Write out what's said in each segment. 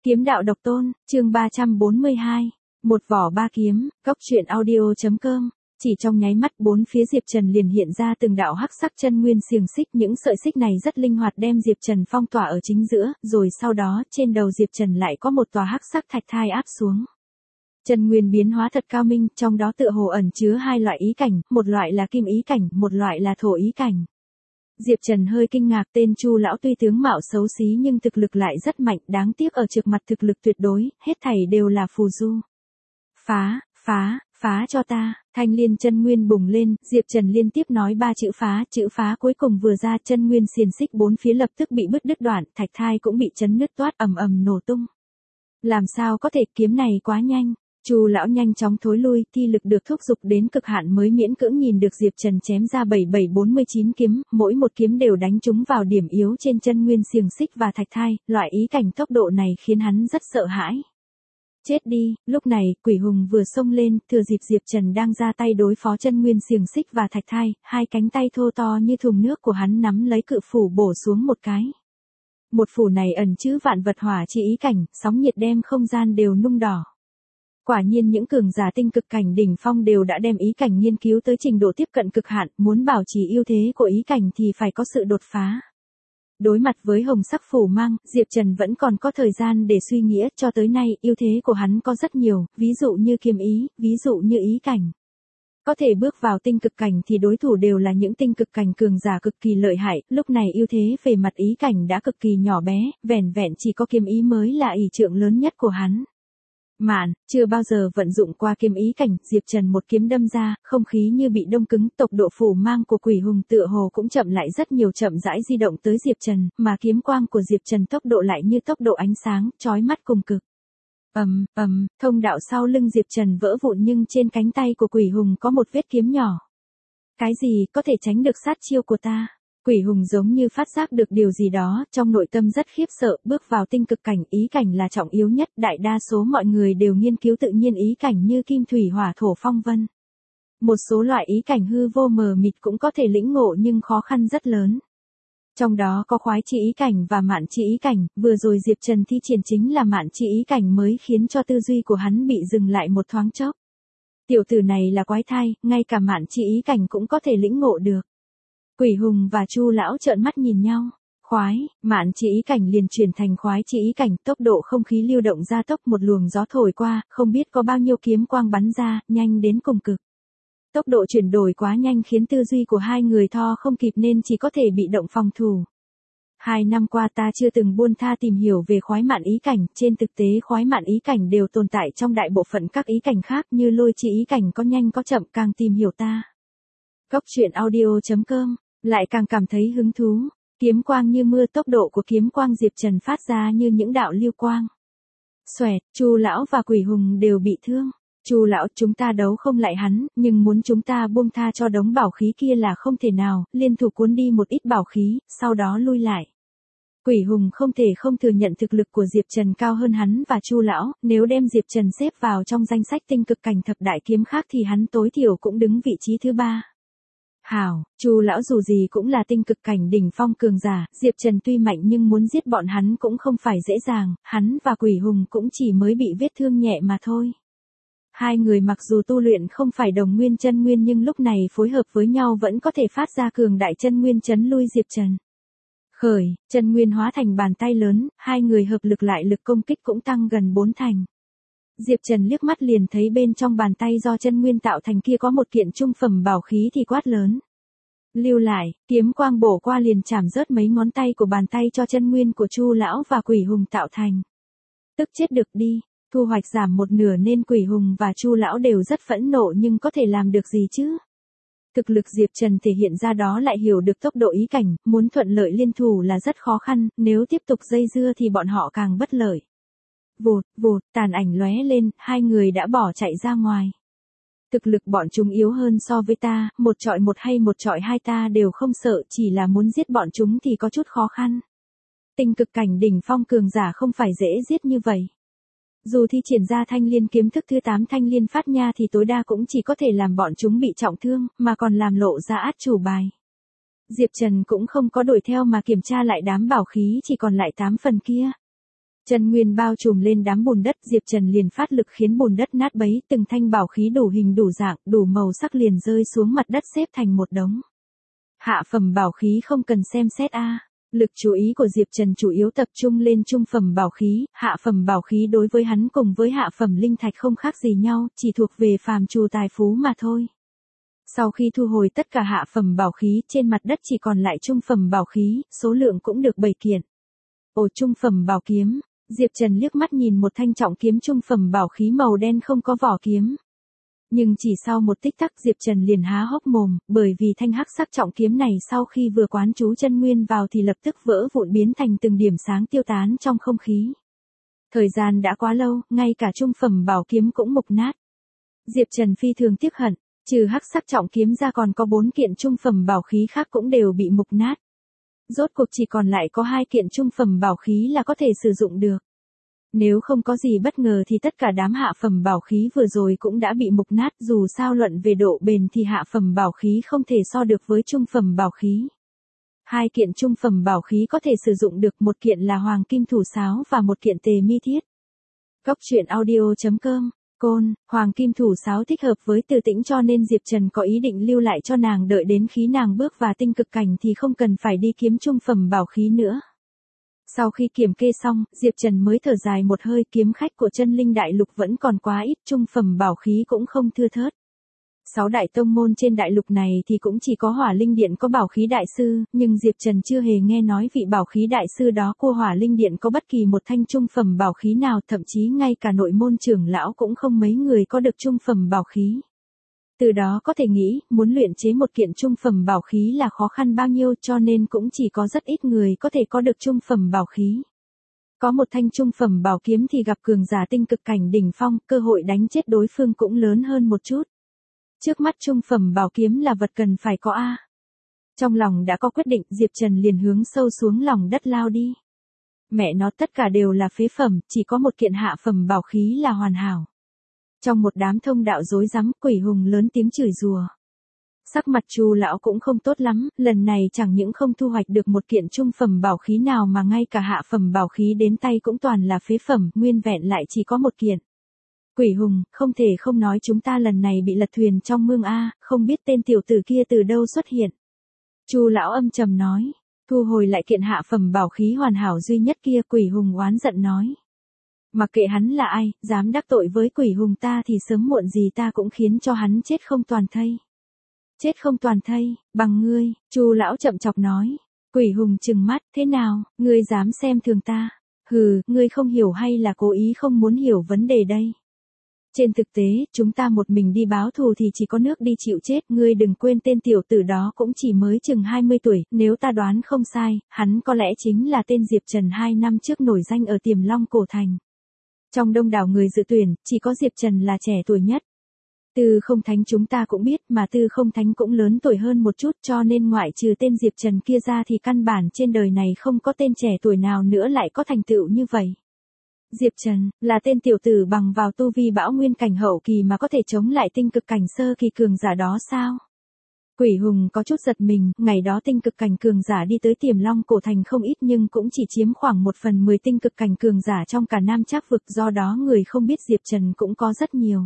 Kiếm đạo độc tôn, chương 342. Một vỏ ba kiếm, góc truyện audio.com. Chỉ trong nháy mắt bốn phía Diệp Trần liền hiện ra từng đạo hắc sắc chân nguyên xiềng xích, những sợi xích này rất linh hoạt đem Diệp Trần phong tỏa ở chính giữa, rồi sau đó trên đầu Diệp Trần lại có một tòa hắc sắc thạch thai áp xuống. Chân nguyên biến hóa thật cao minh, trong đó tựa hồ ẩn chứa hai loại ý cảnh, một loại là kim ý cảnh, một loại là thổ ý cảnh. Diệp Trần hơi kinh ngạc, tên Chu lão tuy tướng mạo xấu xí nhưng thực lực lại rất mạnh, đáng tiếc ở trước mặt thực lực tuyệt đối, hết thảy đều là phù du. Phá cho ta, thanh liên chân nguyên bùng lên, Diệp Trần liên tiếp nói ba chữ phá cuối cùng vừa ra, chân nguyên xiềng xích bốn phía lập tức bị bứt đứt đoạn, thạch thai cũng bị chấn nứt toát, ầm ầm nổ tung. Làm sao có thể, kiếm này quá nhanh. Chu lão nhanh chóng thối lui, thi lực được thúc giục đến cực hạn mới miễn cưỡng nhìn được Diệp Trần chém ra 7749 kiếm, mỗi một kiếm đều đánh trúng vào điểm yếu trên chân nguyên xiềng xích và thạch thai, loại ý cảnh tốc độ này khiến hắn rất sợ hãi. Chết đi, lúc này, Quỷ Hùng vừa xông lên, thừa dịp Diệp Trần đang ra tay đối phó chân nguyên xiềng xích và thạch thai, hai cánh tay thô to như thùng nước của hắn nắm lấy cự phủ bổ xuống một cái. Một phủ này ẩn chứa vạn vật hỏa chi ý cảnh, sóng nhiệt đem không gian đều nung đỏ. Quả nhiên những cường giả tinh cực cảnh đỉnh phong đều đã đem ý cảnh nghiên cứu tới trình độ tiếp cận cực hạn, muốn bảo trì ưu thế của ý cảnh thì phải có sự đột phá. Đối mặt với hồng sắc phủ mang, Diệp Trần vẫn còn có thời gian để suy nghĩ, cho tới nay, ưu thế của hắn có rất nhiều, ví dụ như kiếm ý, ví dụ như ý cảnh. Có thể bước vào tinh cực cảnh thì đối thủ đều là những tinh cực cảnh cường giả cực kỳ lợi hại, lúc này ưu thế về mặt ý cảnh đã cực kỳ nhỏ bé, vẻn vẹn chỉ có kiếm ý mới là ỷ trượng lớn nhất của hắn. Chưa bao giờ vận dụng qua kiếm ý cảnh, Diệp Trần một kiếm đâm ra, không khí như bị đông cứng, tốc độ phủ mang của Quỷ Hùng tựa hồ cũng chậm lại rất nhiều, chậm rãi di động tới Diệp Trần, mà kiếm quang của Diệp Trần tốc độ lại như tốc độ ánh sáng, chói mắt cùng cực. Thông đạo sau lưng Diệp Trần vỡ vụn nhưng trên cánh tay của Quỷ Hùng có một vết kiếm nhỏ. Cái gì có thể tránh được sát chiêu của ta? Quỷ Hùng giống như phát giác được điều gì đó, trong nội tâm rất khiếp sợ, bước vào tinh cực cảnh, ý cảnh là trọng yếu nhất, đại đa số mọi người đều nghiên cứu tự nhiên ý cảnh như kim thủy hỏa thổ phong vân. Một số loại ý cảnh hư vô mờ mịt cũng có thể lĩnh ngộ nhưng khó khăn rất lớn. Trong đó có khoái chi ý cảnh và mạn chi ý cảnh, vừa rồi Diệp Trần thi triển chính là mạn chi ý cảnh mới khiến cho tư duy của hắn bị dừng lại một thoáng chốc. Tiểu tử này là quái thai, ngay cả mạn chi ý cảnh cũng có thể lĩnh ngộ được. Quỷ Hùng và Chu lão trợn mắt nhìn nhau, mạn chi ý cảnh liền chuyển thành khoái chi ý cảnh, tốc độ không khí lưu động gia tốc, một luồng gió thổi qua, không biết có bao nhiêu kiếm quang bắn ra, nhanh đến cùng cực. Tốc độ chuyển đổi quá nhanh khiến tư duy của hai người tho không kịp nên chỉ có thể bị động phòng thủ. 2 năm qua ta chưa từng buông tha tìm hiểu về khoái mạn ý cảnh, trên thực tế khoái mạn ý cảnh đều tồn tại trong đại bộ phận các ý cảnh khác như lôi chi ý cảnh, có nhanh có chậm, càng tìm hiểu ta. Góc truyện audio.com, lại càng cảm thấy hứng thú. Kiếm quang như mưa, tốc độ của kiếm quang Diệp Trần phát ra như những đạo lưu quang. Xoẹt, Chu lão và Quỷ Hùng đều bị thương. Chu lão, chúng ta đấu không lại hắn, nhưng muốn chúng ta buông tha cho đống bảo khí kia là không thể nào, liên thủ cuốn đi một ít bảo khí, sau đó lui lại. Quỷ Hùng không thể không thừa nhận thực lực của Diệp Trần cao hơn hắn và Chu lão, nếu đem Diệp Trần xếp vào trong danh sách tinh cực cảnh thập đại kiếm khác thì hắn tối thiểu cũng đứng vị trí thứ 3. Hảo, Chu lão dù gì cũng là tinh cực cảnh đỉnh phong cường giả, Diệp Trần tuy mạnh nhưng muốn giết bọn hắn cũng không phải dễ dàng, hắn và Quỷ Hùng cũng chỉ mới bị vết thương nhẹ mà thôi. Hai người mặc dù tu luyện không phải đồng nguyên chân nguyên nhưng lúc này phối hợp với nhau vẫn có thể phát ra cường đại chân nguyên chấn lui Diệp Trần. Chân nguyên hóa thành bàn tay lớn, hai người hợp lực lại lực công kích cũng tăng gần 4 thành. Diệp Trần liếc mắt liền thấy bên trong bàn tay do chân nguyên tạo thành kia có một kiện trung phẩm bảo khí thì quát lớn. Lưu lại, kiếm quang bổ qua liền chảm rớt mấy ngón tay của bàn tay cho chân nguyên của Chu lão và Quỷ Hùng tạo thành. Tức chết được đi, thu hoạch giảm một nửa nên Quỷ Hùng và Chu lão đều rất phẫn nộ nhưng có thể làm được gì chứ? Thực lực Diệp Trần thể hiện ra đó lại hiểu được tốc độ ý cảnh, muốn thuận lợi liên thủ là rất khó khăn, nếu tiếp tục dây dưa thì bọn họ càng bất lợi. Vụt, tàn ảnh lóe lên, hai người đã bỏ chạy ra ngoài. Thực lực bọn chúng yếu hơn so với ta, 1 chọi 1 hay 1 chọi 2 ta đều không sợ, chỉ là muốn giết bọn chúng thì có chút khó khăn. Tinh cực cảnh đỉnh phong cường giả không phải dễ giết như vậy. Dù thi triển ra thanh liên kiếm thức thứ 8 thanh liên phát nha thì tối đa cũng chỉ có thể làm bọn chúng bị trọng thương, mà còn làm lộ ra át chủ bài. Diệp Trần cũng không có đuổi theo mà kiểm tra lại đám bảo khí chỉ còn lại 8 phần kia. Chân nguyên bao trùm lên đám bùn đất, Diệp Trần liền phát lực khiến bùn đất nát bấy, từng thanh bảo khí đủ hình đủ dạng, đủ màu sắc liền rơi xuống mặt đất xếp thành một đống. Hạ phẩm bảo khí không cần xem xét a. Lực chú ý của Diệp Trần chủ yếu tập trung lên trung phẩm bảo khí, hạ phẩm bảo khí đối với hắn cùng với hạ phẩm linh thạch không khác gì nhau, chỉ thuộc về phàm trù tài phú mà thôi. Sau khi thu hồi tất cả hạ phẩm bảo khí, trên mặt đất chỉ còn lại trung phẩm bảo khí, số lượng cũng được 7 kiện. Ồ, trung phẩm bảo kiếm. Diệp Trần liếc mắt nhìn một thanh trọng kiếm trung phẩm bảo khí màu đen không có vỏ kiếm. Nhưng chỉ sau một tích tắc Diệp Trần liền há hốc mồm, bởi vì thanh hắc sắc trọng kiếm này sau khi vừa quán chú chân nguyên vào thì lập tức vỡ vụn biến thành từng điểm sáng tiêu tán trong không khí. Thời gian đã quá lâu, ngay cả trung phẩm bảo kiếm cũng mục nát. Diệp Trần phi thường tiếc hận, trừ hắc sắc trọng kiếm ra còn có 4 kiện trung phẩm bảo khí khác cũng đều bị mục nát. Rốt cuộc chỉ còn lại có 2 kiện trung phẩm bảo khí là có thể sử dụng được. Nếu không có gì bất ngờ thì tất cả đám hạ phẩm bảo khí vừa rồi cũng đã bị mục nát, dù sao luận về độ bền thì hạ phẩm bảo khí không thể so được với trung phẩm bảo khí. 2 kiện trung phẩm bảo khí có thể sử dụng được, một kiện là hoàng kim thủ sáo và một kiện tề mi thiết. Góc truyện audio.com. Côn, hoàng kim thủ sáo thích hợp với Từ Tĩnh cho nên Diệp Trần có ý định lưu lại cho nàng, đợi đến khi nàng bước vào tinh cực cảnh thì không cần phải đi kiếm trung phẩm bảo khí nữa. Sau khi kiểm kê xong, Diệp Trần mới thở dài một hơi, kiếm khách của Chân Linh Đại Lục vẫn còn quá ít, trung phẩm bảo khí cũng không thưa thớt. 6 đại tông môn trên đại lục này thì cũng chỉ có Hỏa Linh Điện có bảo khí đại sư, nhưng Diệp Trần chưa hề nghe nói vị bảo khí đại sư đó của Hỏa Linh Điện có bất kỳ một thanh trung phẩm bảo khí nào, thậm chí ngay cả nội môn trưởng lão cũng không mấy người có được trung phẩm bảo khí. Từ đó có thể nghĩ, muốn luyện chế một kiện trung phẩm bảo khí là khó khăn bao nhiêu, cho nên cũng chỉ có rất ít người có thể có được trung phẩm bảo khí. Có một thanh trung phẩm bảo kiếm thì gặp cường giả tinh cực cảnh đỉnh phong, cơ hội đánh chết đối phương cũng lớn hơn một chút. Trước mắt trung phẩm bảo kiếm là vật cần phải có a. Trong lòng đã có quyết định, Diệp Trần liền hướng sâu xuống lòng đất lao đi. Mẹ nó, tất cả đều là phế phẩm, chỉ có một kiện hạ phẩm bảo khí là hoàn hảo. Trong một đám thông đạo rối rắm, Quỷ Hùng lớn tiếng chửi rủa. Sắc mặt Chu lão cũng không tốt lắm, lần này chẳng những không thu hoạch được một kiện trung phẩm bảo khí nào mà ngay cả hạ phẩm bảo khí đến tay cũng toàn là phế phẩm, nguyên vẹn lại chỉ có một kiện. Quỷ Hùng, không thể không nói chúng ta lần này bị lật thuyền trong mương a, không biết tên tiểu tử kia từ đâu xuất hiện. Chu lão âm trầm nói, thu hồi lại kiện hạ phẩm bảo khí hoàn hảo duy nhất kia, Quỷ Hùng oán giận nói. Mặc kệ hắn là ai, dám đắc tội với Quỷ Hùng ta thì sớm muộn gì ta cũng khiến cho hắn chết không toàn thây. Chết không toàn thây, bằng ngươi, Chu lão chậm chọc nói. Quỷ Hùng trừng mắt, thế nào, ngươi dám xem thường ta? Hừ, ngươi không hiểu hay là cố ý không muốn hiểu vấn đề đây? Trên thực tế, chúng ta một mình đi báo thù thì chỉ có nước đi chịu chết, ngươi đừng quên tên tiểu tử đó cũng chỉ mới chừng 20 tuổi, nếu ta đoán không sai, hắn có lẽ chính là tên Diệp Trần 2 năm trước nổi danh ở Tiềm Long Cổ Thành. Trong đông đảo người dự tuyển, chỉ có Diệp Trần là trẻ tuổi nhất. Tư Không Thánh chúng ta cũng biết mà Tư Không Thánh cũng lớn tuổi hơn một chút, cho nên ngoại trừ tên Diệp Trần kia ra thì căn bản trên đời này không có tên trẻ tuổi nào nữa lại có thành tựu như vậy. Diệp Trần, là tên tiểu tử bằng vào tu vi bão nguyên cảnh hậu kỳ mà có thể chống lại tinh cực cảnh sơ kỳ cường giả đó sao? Quỷ Hùng có chút giật mình, ngày đó tinh cực cảnh cường giả đi tới Tiềm Long Cổ Thành không ít nhưng cũng chỉ chiếm khoảng 1/10 tinh cực cảnh cường giả trong cả Nam Trác vực, do đó người không biết Diệp Trần cũng có rất nhiều.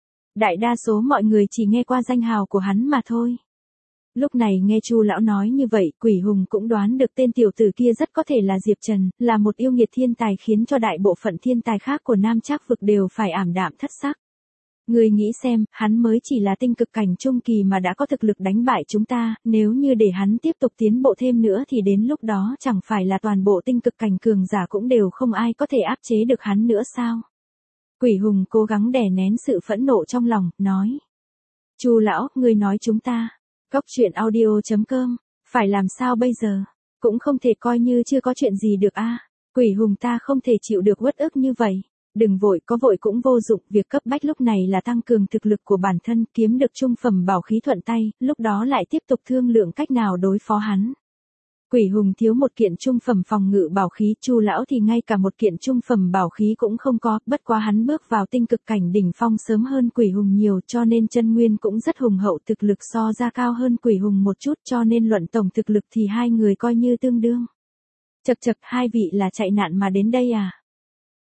Đại đa số mọi người chỉ nghe qua danh hào của hắn mà thôi. Lúc này nghe Chu lão nói như vậy, Quỷ Hùng cũng đoán được tên tiểu tử kia rất có thể là Diệp Trần, là một yêu nghiệt thiên tài khiến cho đại bộ phận thiên tài khác của Nam Trác vực đều phải ảm đạm thất sắc. Người nghĩ xem, hắn mới chỉ là tinh cực cảnh trung kỳ mà đã có thực lực đánh bại chúng ta, nếu như để hắn tiếp tục tiến bộ thêm nữa thì đến lúc đó chẳng phải là toàn bộ tinh cực cảnh cường giả cũng đều không ai có thể áp chế được hắn nữa sao? Quỷ Hùng cố gắng đè nén sự phẫn nộ trong lòng, nói. Chu lão, ngươi nói chúng ta. Góc truyện audio.com, phải làm sao bây giờ? Cũng không thể coi như chưa có chuyện gì được a. Quỷ Hùng ta không thể chịu được uất ức như vậy. Đừng vội, có vội cũng vô dụng, việc cấp bách lúc này là tăng cường thực lực của bản thân, kiếm được trung phẩm bảo khí thuận tay, lúc đó lại tiếp tục thương lượng cách nào đối phó hắn. Quỷ Hùng thiếu một kiện trung phẩm phòng ngự bảo khí, Chu lão thì ngay cả một kiện trung phẩm bảo khí cũng không có, bất quá hắn bước vào tinh cực cảnh đỉnh phong sớm hơn Quỷ Hùng nhiều cho nên chân nguyên cũng rất hùng hậu, thực lực so ra cao hơn Quỷ Hùng một chút cho nên luận tổng thực lực thì hai người coi như tương đương. Chậc chậc, hai vị là chạy nạn mà đến đây à?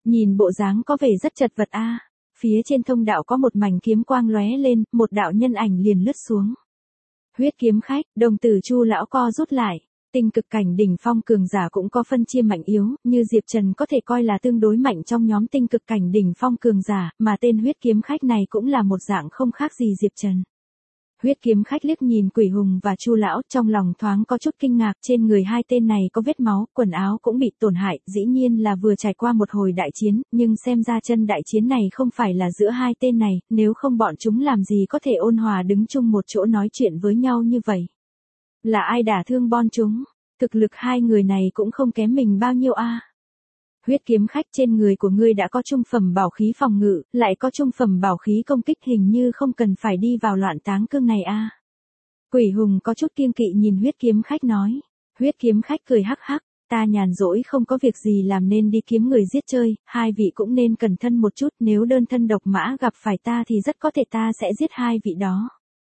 Nhìn bộ dáng có vẻ rất chật vật a. Phía trên thông đạo có một mảnh kiếm quang lóe lên, một đạo nhân ảnh liền lướt xuống. Huyết kiếm khách, đồng tử Chu lão co rút lại. Tinh cực cảnh đỉnh phong cường giả cũng có phân chia mạnh yếu, như Diệp Trần có thể coi là tương đối mạnh trong nhóm tinh cực cảnh đỉnh phong cường giả, mà tên huyết kiếm khách này cũng là một dạng không khác gì Diệp Trần. Huyết kiếm khách liếc nhìn Quỷ Hùng và Chu lão, trong lòng thoáng có chút kinh ngạc, trên người hai tên này có vết máu, quần áo cũng bị tổn hại, dĩ nhiên là vừa trải qua một hồi đại chiến, nhưng xem ra chân đại chiến này không phải là giữa hai tên này, nếu không bọn chúng làm gì có thể ôn hòa đứng chung một chỗ nói chuyện với nhau như vậy. Là ai đả thương bọn chúng? Thực lực hai người này cũng không kém mình bao nhiêu a. Huyết kiếm khách, trên người của ngươi đã có trung phẩm bảo khí phòng ngự, lại có trung phẩm bảo khí công kích, hình như không cần phải đi vào loạn táng cương này a. Quỷ Hùng có chút kiêng kỵ nhìn huyết kiếm khách nói. Huyết kiếm khách cười hắc hắc, ta nhàn rỗi không có việc gì làm nên đi kiếm người giết chơi, hai vị cũng nên cẩn thận một chút, nếu đơn thân độc mã gặp phải ta thì rất có thể ta sẽ giết hai vị đó.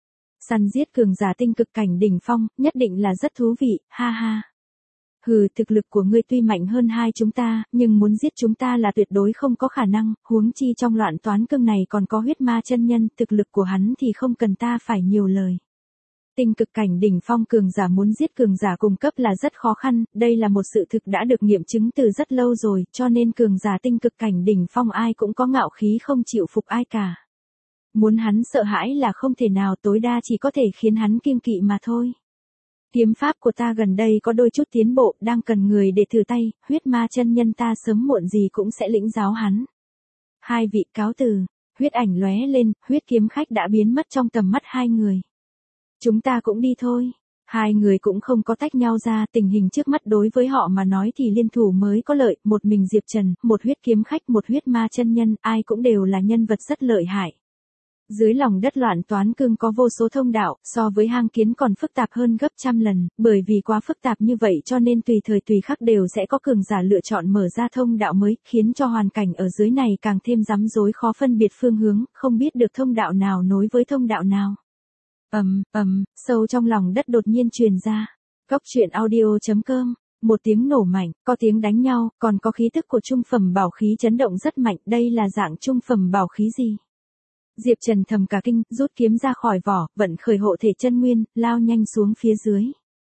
Săn giết cường giả tinh cực cảnh đỉnh phong, nhất định là rất thú vị, ha ha. Hừ, thực lực của ngươi tuy mạnh hơn hai chúng ta, nhưng muốn giết chúng ta là tuyệt đối không có khả năng, huống chi trong loạn toán cương này còn có huyết ma chân nhân, thực lực của hắn thì không cần ta phải nhiều lời. Tinh cực cảnh đỉnh phong cường giả muốn giết cường giả cùng cấp là rất khó khăn, đây là một sự thực đã được nghiệm chứng từ rất lâu rồi, cho nên cường giả tinh cực cảnh đỉnh phong ai cũng có ngạo khí không chịu phục ai cả. Muốn hắn sợ hãi là không thể nào, tối đa chỉ có thể khiến hắn kiêng kỵ mà thôi. Kiếm pháp của ta gần đây có đôi chút tiến bộ, đang cần người để thử tay, huyết ma chân nhân ta sớm muộn gì cũng sẽ lĩnh giáo hắn. Hai vị cáo từ, huyết ảnh lóe lên, huyết kiếm khách đã biến mất trong tầm mắt hai người. Chúng ta cũng đi thôi. Hai người cũng không có tách nhau ra, tình hình trước mắt đối với họ mà nói thì liên thủ mới có lợi, một mình Diệp Trần, một huyết kiếm khách, một huyết ma chân nhân, ai cũng đều là nhân vật rất lợi hại. Dưới lòng đất loạn toán cương có vô số thông đạo, so với hang kiến còn phức tạp hơn gấp trăm lần, bởi vì quá phức tạp như vậy cho nên tùy thời tùy khắc đều sẽ có cường giả lựa chọn mở ra thông đạo mới, khiến cho hoàn cảnh ở dưới này càng thêm rắm rối, khó phân biệt phương hướng, không biết được thông đạo nào nối với thông đạo nào. Sâu trong lòng đất đột nhiên truyền ra. Góc truyện audio.com. Một tiếng nổ mạnh, có tiếng đánh nhau, còn có khí tức của trung phẩm bảo khí chấn động rất mạnh, đây là dạng trung phẩm bảo khí gì? Diệp Trần thầm cả kinh, rút kiếm ra khỏi vỏ, vận khởi hộ thể chân nguyên, lao nhanh xuống phía dưới.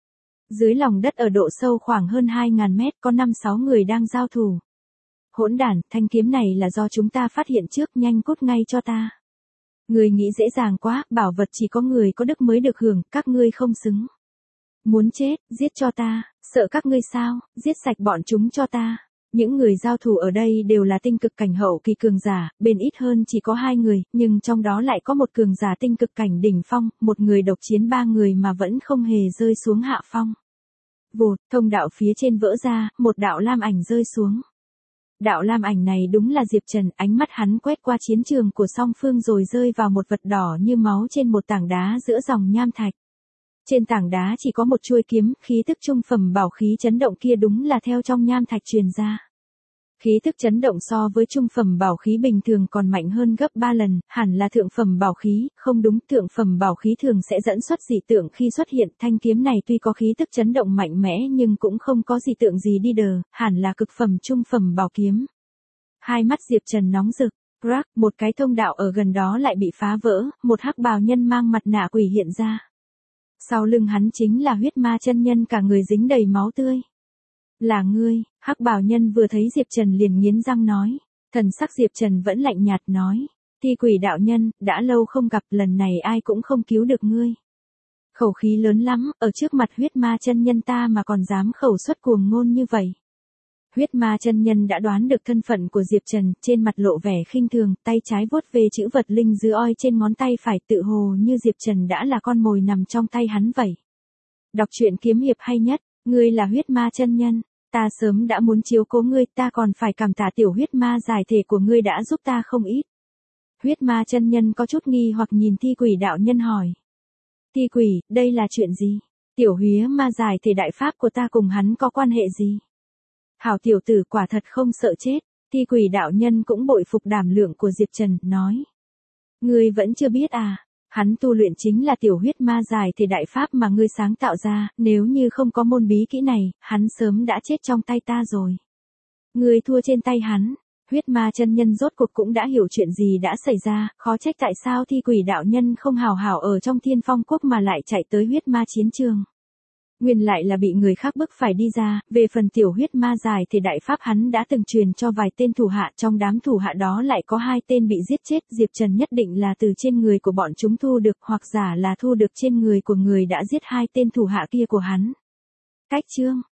Dưới lòng đất ở độ sâu khoảng hơn 2.000 mét có 5-6 người đang giao thủ. Hỗn đản, thanh kiếm này là do chúng ta phát hiện trước, nhanh cút ngay cho ta. Người nghĩ dễ dàng quá, bảo vật chỉ có người có đức mới được hưởng, các ngươi không xứng. Muốn chết, giết cho ta, sợ các ngươi sao, giết sạch bọn chúng cho ta. Những người giao thủ ở đây đều là tinh cực cảnh hậu kỳ cường giả, bên ít hơn chỉ có 2 người, nhưng trong đó lại có một cường giả tinh cực cảnh đỉnh phong, một người độc chiến 3 người mà vẫn không hề rơi xuống hạ phong. Vụt, thông đạo phía trên vỡ ra, một đạo lam ảnh rơi xuống. Đạo lam ảnh này đúng là Diệp Trần, ánh mắt hắn quét qua chiến trường của song phương rồi rơi vào một vật đỏ như máu trên một tảng đá giữa dòng nham thạch. Trên tảng đá chỉ có một chuôi kiếm, khí tức trung phẩm bảo khí chấn động kia đúng là theo trong nham thạch truyền ra. Khí tức chấn động so với trung phẩm bảo khí bình thường còn mạnh hơn gấp 3 lần, hẳn là thượng phẩm bảo khí, không đúng, thượng phẩm bảo khí thường sẽ dẫn xuất dị tượng khi xuất hiện, thanh kiếm này tuy có khí tức chấn động mạnh mẽ nhưng cũng không có dị tượng gì đi đờ, hẳn là cực phẩm trung phẩm bảo kiếm. Hai mắt Diệp Trần nóng rực, crack, một cái thông đạo ở gần đó lại bị phá vỡ, một hắc bào nhân mang mặt nạ quỷ hiện ra. Sau lưng hắn chính là huyết ma chân nhân, cả người dính đầy máu tươi. Là ngươi, hắc bào nhân vừa thấy Diệp Trần liền nghiến răng nói. Thần sắc Diệp Trần vẫn lạnh nhạt nói. Thi quỷ đạo nhân, đã lâu không gặp, lần này ai cũng không cứu được ngươi. Khẩu khí lớn lắm, ở trước mặt huyết ma chân nhân ta mà còn dám khẩu xuất cuồng ngôn như vậy. Huyết ma chân nhân đã đoán được thân phận của Diệp Trần, trên mặt lộ vẻ khinh thường, tay trái vuốt về chữ vật linh dư oi trên ngón tay phải, tự hồ như Diệp Trần đã là con mồi nằm trong tay hắn vậy. Đọc truyện kiếm hiệp hay nhất, ngươi là huyết ma chân nhân, ta sớm đã muốn chiếu cố ngươi, ta còn phải cảm tạ tiểu huyết ma giải thể của ngươi đã giúp ta không ít. Huyết ma chân nhân có chút nghi hoặc nhìn thi quỷ đạo nhân hỏi. Thi quỷ, đây là chuyện gì? Tiểu huyết ma giải thể đại pháp của ta cùng hắn có quan hệ gì? Hảo tiểu tử quả thật không sợ chết, thi quỷ đạo nhân cũng bội phục đảm lượng của Diệp Trần, nói. Ngươi vẫn chưa biết à, hắn tu luyện chính là tiểu huyết ma giải thể đại pháp mà ngươi sáng tạo ra, nếu như không có môn bí kỹ này, hắn sớm đã chết trong tay ta rồi. Ngươi thua trên tay hắn, Huyết ma chân nhân rốt cuộc cũng đã hiểu chuyện gì đã xảy ra, khó trách tại sao thi quỷ đạo nhân không hào hào ở trong Thiên Phong Quốc mà lại chạy tới huyết ma chiến trường. Nguyên lại là bị người khác bức phải đi ra, về phần tiểu huyết ma dài thì đại pháp hắn đã từng truyền cho vài tên thủ hạ, trong đám thủ hạ đó lại có 2 tên bị giết chết, Diệp Trần nhất định là từ trên người của bọn chúng thu được, hoặc giả là thu được trên người của người đã giết 2 tên thủ hạ kia của hắn. Cách chương